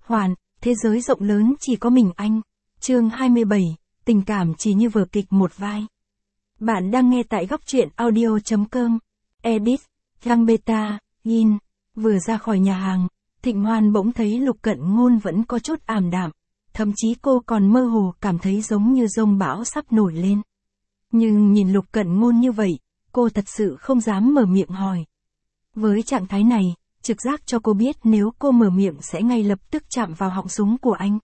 Hoàn, thế giới rộng lớn chỉ có mình anh. Chương 27, tình cảm chỉ như vở kịch một vai. Bạn đang nghe tại góc truyện audio.com. Edit, Giang Beta, In. Vừa ra khỏi nhà hàng, Thịnh Hoan bỗng thấy Lục Cận Ngôn vẫn có chút ảm đạm. Thậm chí cô còn mơ hồ cảm thấy giống như dông bão sắp nổi lên. Nhưng nhìn Lục Cận Ngôn như vậy, cô thật sự không dám mở miệng hỏi. Với trạng thái này, trực giác cho cô biết nếu cô mở miệng sẽ ngay lập tức chạm vào họng súng của anh.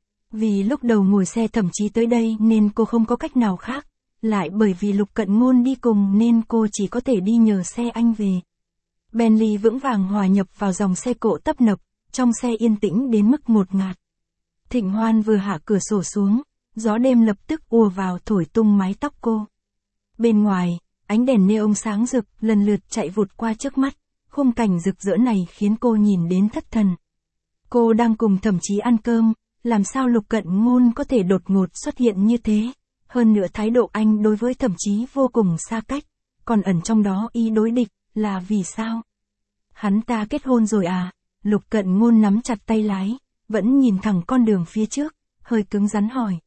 Vì lúc đầu ngồi xe thậm chí tới đây nên cô không có cách nào khác, lại bởi vì Lục Cận Ngôn đi cùng nên cô chỉ có thể đi nhờ xe anh về. Bentley vững vàng hòa nhập vào dòng xe cộ tấp nập, trong xe yên tĩnh đến mức ngột ngạt. Thịnh Hoan vừa hạ cửa sổ xuống, gió đêm lập tức ùa vào thổi tung mái tóc cô. Bên ngoài, ánh đèn neon sáng rực lần lượt chạy vụt qua trước mắt, khung cảnh rực rỡ này khiến cô nhìn đến thất thần. Cô đang cùng Thẩm Chí ăn cơm, làm sao Lục Cận Ngôn có thể đột ngột xuất hiện như thế, hơn nữa thái độ anh đối với Thẩm Chí vô cùng xa cách, còn ẩn trong đó ý đối địch, là vì sao? Hắn ta kết hôn rồi à? Lục Cận Ngôn nắm chặt tay lái, vẫn nhìn thẳng con đường phía trước, hơi cứng rắn hỏi.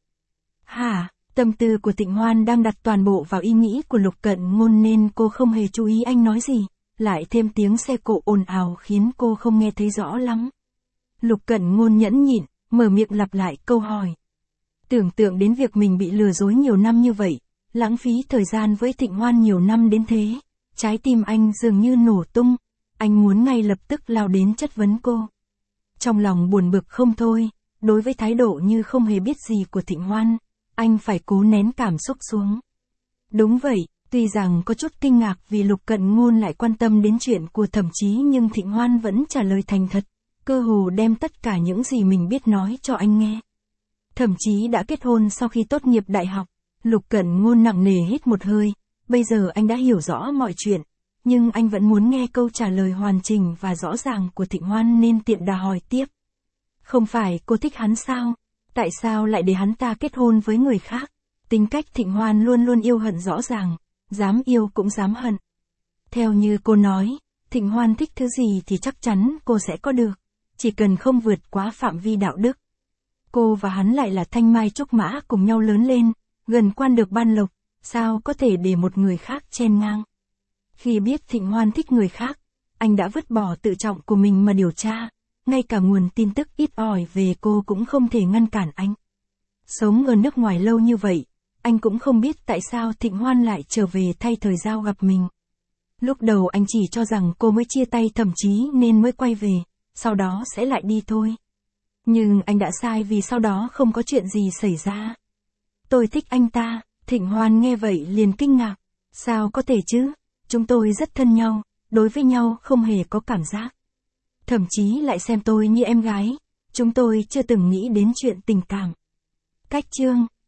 Hả? Tâm tư của Thịnh Hoan đang đặt toàn bộ vào ý nghĩ của Lục Cận Ngôn nên cô không hề chú ý anh nói gì, lại thêm tiếng xe cộ ồn ào khiến cô không nghe thấy rõ lắm. Lục Cận Ngôn nhẫn nhịn, mở miệng lặp lại câu hỏi. Tưởng tượng đến việc mình bị lừa dối nhiều năm như vậy, lãng phí thời gian với Thịnh Hoan nhiều năm đến thế, trái tim anh dường như nổ tung, anh muốn ngay lập tức lao đến chất vấn cô. Trong lòng buồn bực không thôi, đối với thái độ như không hề biết gì của Thịnh Hoan, anh phải cố nén cảm xúc xuống. Đúng vậy, tuy rằng có chút kinh ngạc vì Lục Cận Ngôn lại quan tâm đến chuyện của Thẩm Chí nhưng Thịnh Hoan vẫn trả lời thành thật, cơ hồ đem tất cả những gì mình biết nói cho anh nghe. Thẩm Chí đã kết hôn sau khi tốt nghiệp đại học. Lục Cận Ngôn nặng nề hít một hơi, bây giờ anh đã hiểu rõ mọi chuyện, nhưng anh vẫn muốn nghe câu trả lời hoàn chỉnh và rõ ràng của Thịnh Hoan nên tiện đà hỏi tiếp. Không phải cô thích hắn sao? Tại sao lại để hắn ta kết hôn với người khác? Tính cách Thịnh Hoan luôn luôn yêu hận rõ ràng, dám yêu cũng dám hận. Theo như cô nói, Thịnh Hoan thích thứ gì thì chắc chắn cô sẽ có được, chỉ cần không vượt quá phạm vi đạo đức. Cô và hắn lại là thanh mai trúc mã cùng nhau lớn lên, gần quan được ban lộc, sao có thể để một người khác chen ngang. Khi biết Thịnh Hoan thích người khác, anh đã vứt bỏ tự trọng của mình mà điều tra, ngay cả nguồn tin tức ít ỏi về cô cũng không thể ngăn cản anh. Sống ở nước ngoài lâu như vậy, anh cũng không biết tại sao Thịnh Hoan lại trở về thay thời Giao gặp mình. Lúc đầu anh chỉ cho rằng cô mới chia tay Thẩm Chí nên mới quay về, sau đó sẽ lại đi thôi. Nhưng anh đã sai vì sau đó không có chuyện gì xảy ra. Tôi thích anh ta. Thịnh Hoan nghe vậy liền kinh ngạc. Sao có thể chứ? Chúng tôi rất thân nhau, đối với nhau không hề có cảm giác. Thậm chí lại xem tôi như em gái. Chúng tôi chưa từng nghĩ đến chuyện tình cảm. Cách chương